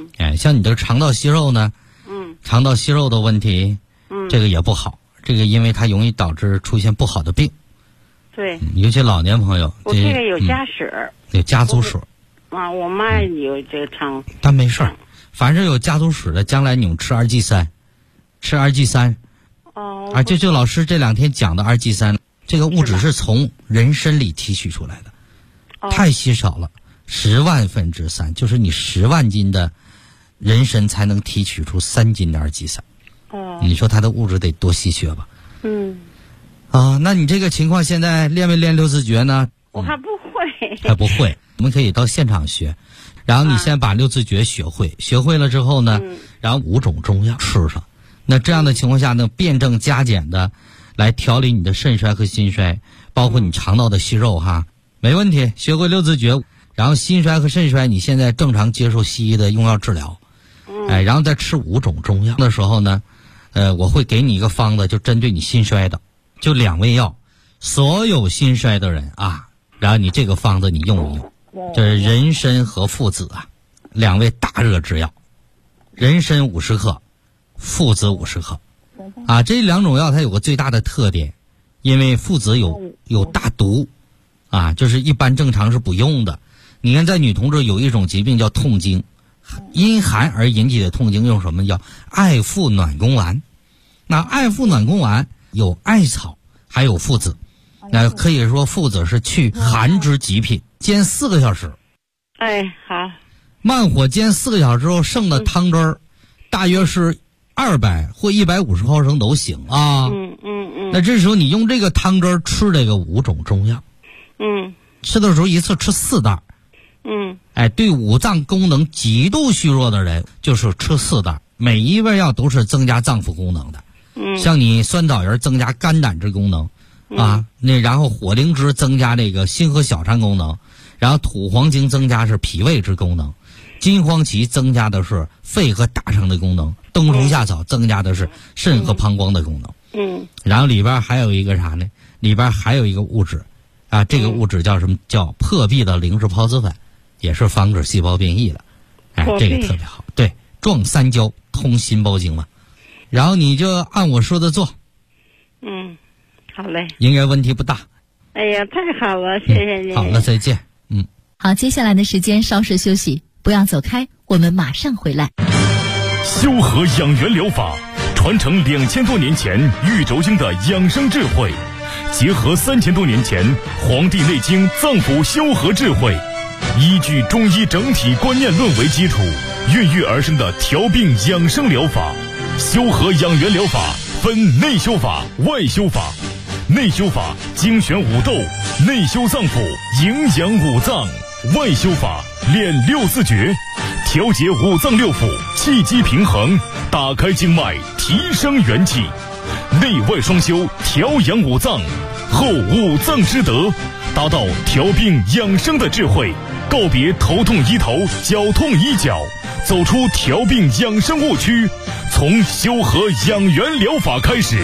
像你的肠道息肉呢，肠道息肉的问题，这个也不好，这个因为它容易导致出现不好的病。 对， 尤其老年朋友， 我这个有家史， 有家族史。 我妈有这个肠， 但没事儿，凡是有家族史的，将来你们吃2G3，吃2G3。就老师这2天讲的2G3，这个物质是从人参里提取出来的，太稀少了，10万分之3，就是你10万斤的人参才能提取出3斤的2G3。你说它的物质得多稀缺吧？那你这个情况现在练没练六字诀呢？ 我还不会。 还不会，我们可以到现场学。然后你先把六字诀学会，学会了之后呢，然后5种中药吃上。那这样的情况下呢，辩证加减的来调理你的肾衰和心衰，包括你肠道的息肉哈，没问题。学会六字诀，然后心衰和肾衰你现在正常接受西医的用药治疗，然后再吃5种中药的时候呢，我会给你一个方子，就针对你心衰的，就2味药，所有心衰的人啊，然后你这个方子你用一用，就是人参和附子啊，2味大热之药，人参50克，附子50克，这2种药它有个最大的特点，因为附子有大毒，就是一般正常是不用的。你看在女同志有一种疾病叫痛经，因寒而引起的痛经用什么叫艾附暖宫丸？那艾附暖宫丸有艾草，还有附子，那可以说附子是去寒之极品，煎4个小时。 好。 慢火煎4个小时后剩的汤汁儿，大约是200或150毫升都行啊。那这时候你用这个汤汁吃这个5种中药。吃的时候一次吃4袋。对五脏功能极度虚弱的人，就是吃4袋，每一味药都是增加脏腑功能的。像你酸枣仁增加肝胆之功能，然后火灵芝增加这个心和小肠功能，然后土黄精增加是脾胃之功能，金黄芪增加的是肺和大肠的功能，冬虫夏草增加的是肾和膀胱的功能。然后里边还有一个啥呢？里边还有一个物质，这个物质叫什么？叫破壁的灵芝孢子粉，也是防止细胞变异的。这个特别好。对，壮三焦，通心包经嘛。然后你就按我说的做。 好嘞。 应该问题不大。 哎呀，太好了，谢谢你。 好了，再见。 好，接下来的时间稍事休息，不要走开，我们马上回来。 修和养元疗法传承2000多年前玉轴经的养生智慧，结合3000多年前《黄帝内经》脏腑修和智慧，依据中医整体观念论为基础，孕育而生的调病养生疗法。修和养元疗法分内修法、外修法。内修法精选五斗，内修脏腑，营养五脏；外修法练6字诀，调节五脏六腑，气机平衡，打开经脉，提升元气。内外双修，调养五脏，后五脏之德，达到调病养生的智慧。告别头痛医头，脚痛医脚，走出调病养生误区，从修和养元疗法开始。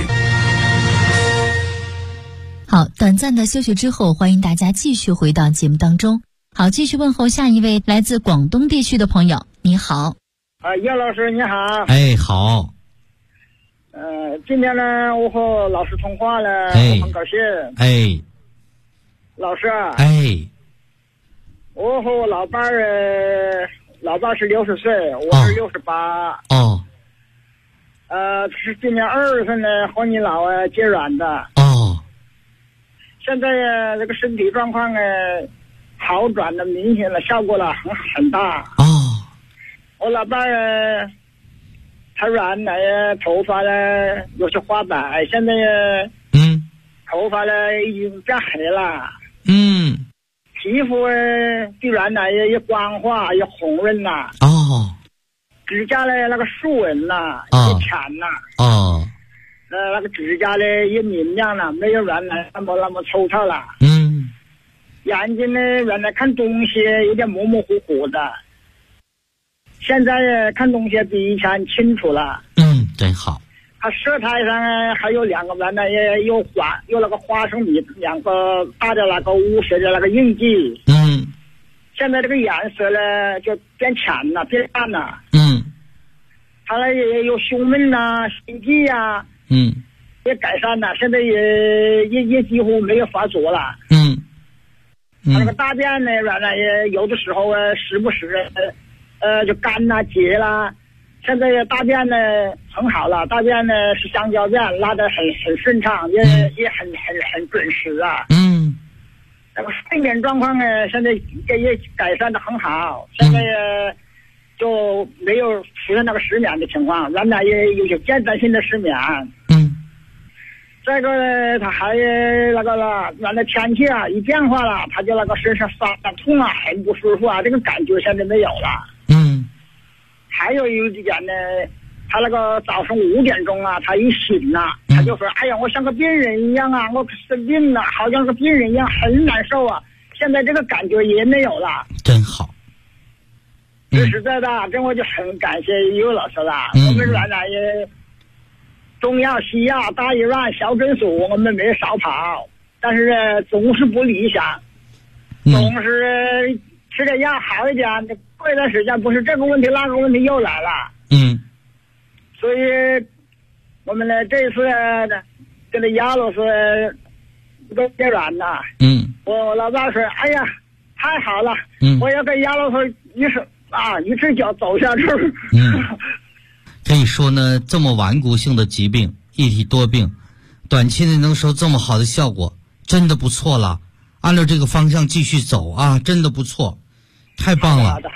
好，短暂的休息之后，欢迎大家继续回到节目当中。好，继续问候下一位来自广东地区的朋友。你好。 叶老师你好。 好。 今天呢，我和老师通话了，我很高兴。老师。我和我老伴儿，老伴是60岁，我是68。是今年2月份呢和你老结缘的。现在这个身体状况好转的明显了，效果了很大。我老伴儿他原来头发呢有些花白，现在头发呢已经变黑了。皮肤比原来也光滑也红润了。指甲的那个竖纹了也浅了。那个指甲呢也明亮了，没有原来那么抽糙了。眼睛呢原来看东西有点模模糊糊的，现在看东西比以前清楚了。 真好。 他舌苔上还有2个原来也有那个花生米2个大的那个乌色的那个印记。 现在这个颜色呢就变浅了，变淡了。他呢也有胸闷呐、心悸呀，也改善了，现在也几乎没有发作了。他那个大便呢，原来也有的时候时不时就干呐、结啦。现在大便呢很好了，大便呢是香蕉便，拉得很顺畅，也很准时啊。那个睡眠状况呢，现在也改善得很好，现在就没有出现那个失眠的情况，原来也有些间断性的失眠。这个呢，他还那个了，原来天气啊一变化了，他就那个身上酸痛啊，很不舒服啊，这个感觉现在没有了。还有一点呢，他那个早上5点钟啊，他一醒啊，他就说：“哎呀，我像个病人一样啊，我生病了，好像个病人一样，很难受啊。”现在这个感觉也没有了， 真好。 实在的，这我就很感谢尤老师了。我们原来也中药、西药、大医院、小诊所，我们没少跑，但是总是不理想，总是吃点药好一点。过一段时间不是这个问题那个问题又来了。所以我们呢这一次跟这姚老师都结软了。我老爸说：“哎呀，太好了！我要跟姚老师一只脚走下去。” 可以说呢，这么顽固性的疾病，一体多病，短期内能收这么好的效果，真的不错了。按照这个方向继续走啊，真的不错，太棒了。 好的。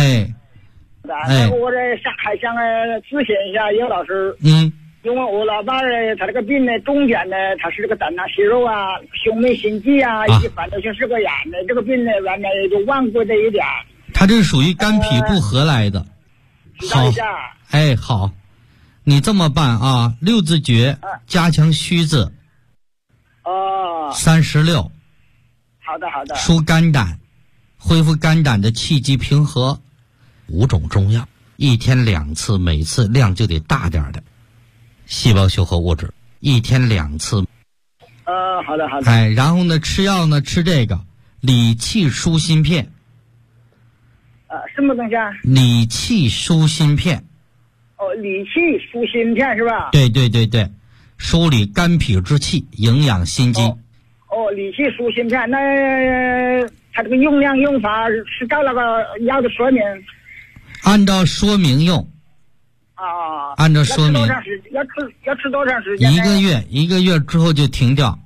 我还想咨询一下叶老师。因为我老伴他这个病呢，中间呢，他是这个胆囊息肉啊、胸闷心悸啊，反正就是个眼的这个病呢，原来就忘过这一点。 他这是属于肝脾不和来的。 好， 好，你这么办啊？6字诀，加强虚字。36。 好的。 疏肝胆，恢复肝胆的气机平和。5种中药，1天2次，每次量就得大点的。细胞修合物质，1天2次。 好的。 然后呢，吃药呢，吃这个理气舒心片。 什么东西啊？ 理气舒心片。 理气舒心片是吧？ 对，梳理肝脾之气，营养心肌。 理气舒心片，那它这个用量用法是照那个药的说明？ 按照说明用。按照说明。 要吃多长时间 ？1个月之后就停掉。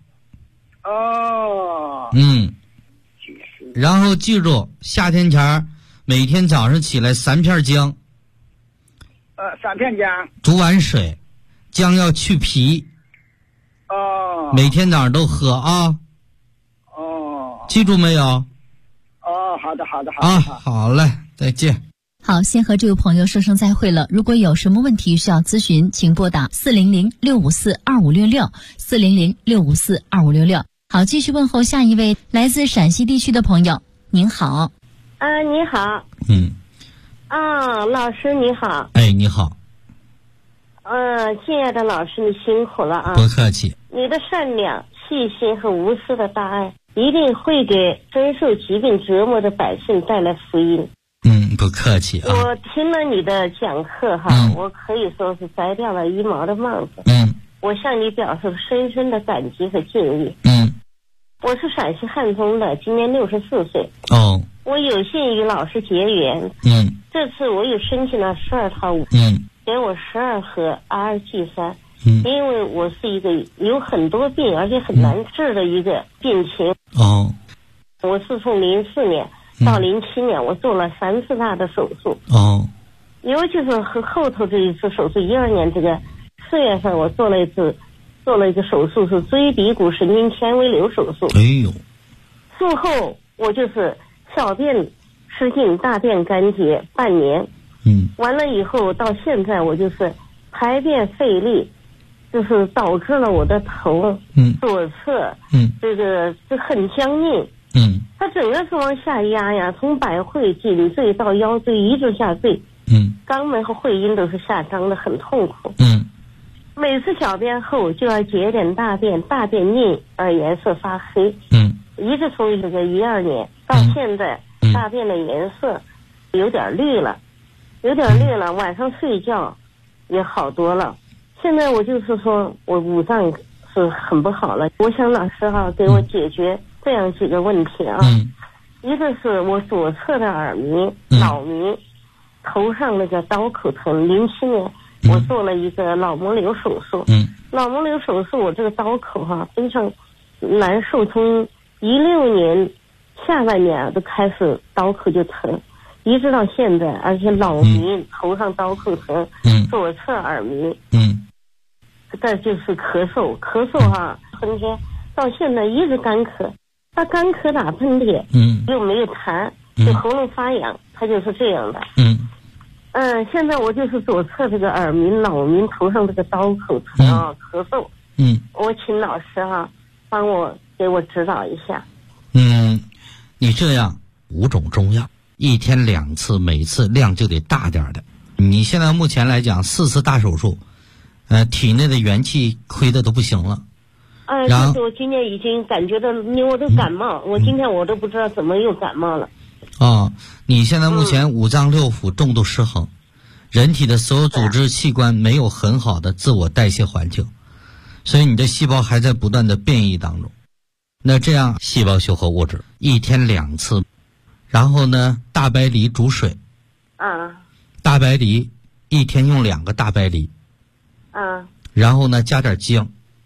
然后记住，夏天前每天早上起来3片姜。 3片姜。 煮碗水，姜要去皮。每天早上都喝啊。记住没有？ 好的。 好嘞，再见。 好，先和这位朋友说声再会了。如果有什么问题需要咨询，请拨打400-654-2566 400-654-2566。好，继续问候下一位来自陕西地区的朋友。您好。 你好。老师你好。 你好。 亲爱的老师，你辛苦了啊。 不客气。 你的善良、细心和无私的大爱，一定会给深受疾病折磨的百姓带来福音。 不客气啊。 我听了你的讲课我可以说是摘掉了1毛的帽子。我向你表示深深的感激和敬意。我是陕西汉中的，今年64岁。我有幸与老师结缘。这次我又申请了12套给我12盒 RG3。因为我是一个有很多病而且很难治的一个病情。我是从04年到07年，我做了3次大的手术。尤其是后头这一次手术，12年这个4月份，我做了一个手术，是椎骶骨神经纤维瘤手术。术后我就是小便失禁，大便干结半年。完了以后到现在我就是排便费力，就是导致了我的头左侧这很僵硬。它整个是往下压呀，从百会颈椎到腰椎一直下坠。肛门和会阴都是下张的，很痛苦。每次小便后就要解点大便，大便硬而颜色发黑。一直从这个12年到现在， 大便的颜色有点绿了，晚上睡觉也好多了。现在我就是说我五脏是很不好了，我想老师给我解决这样几个问题啊。一个是我左侧的耳鸣、脑鸣，头上那个刀口疼。07年我做了一个脑膜瘤手术，脑膜瘤手术我这个刀口非常难受，从16年下半年都开始刀口就疼，一直到现在，而且脑鸣、头上刀口疼，左侧耳鸣，再就是咳嗽春天到现在一直干咳，他干咳打喷嚏，又没有痰，就喉咙发痒，他就是这样的。现在我就是左侧这个耳鸣、脑鸣，头上这个刀口疼咳嗽。我请老师帮我给我指导一下。 你这样5种中药，1天2次，每次量就得大点的。你现在目前来讲4次大手术，体内的元气亏的都不行了。 就是我今年已经感觉到，因为我都感冒，我今天我都不知道怎么又感冒了。 你现在目前5脏6腑重度失衡，人体的所有组织器官没有很好的自我代谢环境，所以你的细胞还在不断的变异当中。那这样细胞休和物质1天2次，然后呢，大白梨煮水。大白梨1天用2个大白梨。然后呢，加点姜。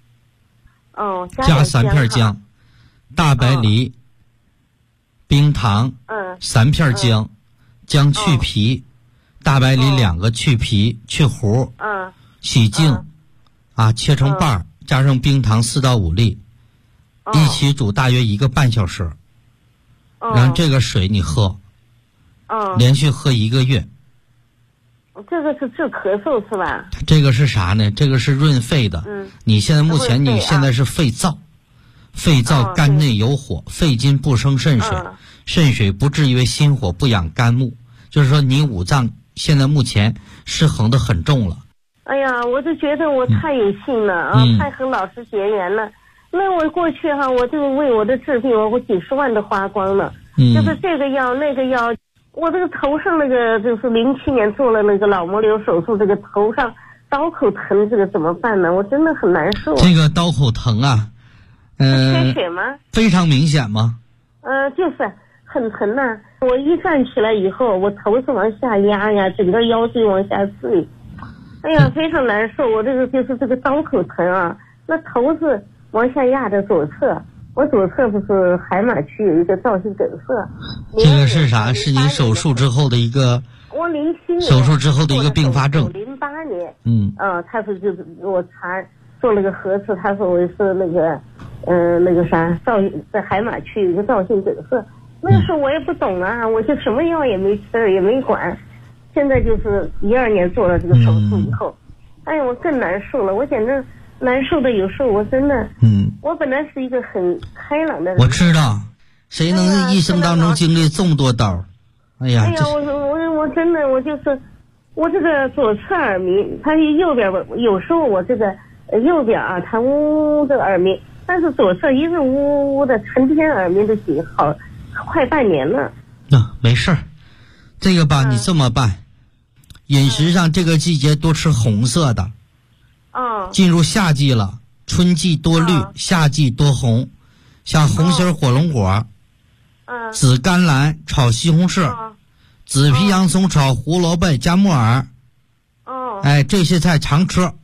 加3片姜，大白梨，冰糖，3片姜，姜去皮，大白梨2个去皮去核，洗净，切成瓣，加上冰糖4到5粒，一起煮大约1个半小时，然后这个水你喝，连续喝1个月。 这个是治咳嗽是吧？ 这个是啥呢？这个是润肺的。你现在目前你现在是肺燥，肝内有火，肺金不生肾水，肾水不治因为心火不养肝木，就是说你5脏现在目前失衡的很重了。 哎呀，我就觉得我太有幸了太和老师结缘了。那我过去我就为我的治病我几十万都花光了，就是这个药那个药。我这个头上那个就是07年做了那个脑膜瘤手术，这个头上刀口疼，这个怎么办呢？我真的很难受。 这个刀口疼缺血吗？ 非常明显吗？ 就是很疼我一站起来以后，我头是往下压呀，整个腰椎往下坠，哎呀，非常难受。我这个就是这个刀口疼那头是往下压的左侧。我左侧不是海马区有一个造性梗塞， 这个是啥？是你手术之后的一个？ 我07年手术之后的一个并发症。 08年，他说就是我查做了个核磁，他说我是那个啥在海马区有一个造性梗塞。那个时候我也不懂我就什么药也没吃也没管。现在就是12年做了这个手术以后，哎呀，我更难受了，我简直。难受的有时候我真的，我本来是一个很开朗的人。 我知道，谁能一生当中经历这么多刀？哎呀， 我真的我就是我这个左侧耳鸣，它右边有时候我这个右边它呜的耳鸣，但是左侧一直呜呜的成天耳鸣都挺好，快半年了。 没事儿，这个吧，你这么办，饮食上这个季节多吃红色的。进入夏季了，春季多绿，夏季多红，像红心火龙果，紫甘蓝炒西红柿，紫皮洋葱炒胡萝卜加木耳，这些菜常吃。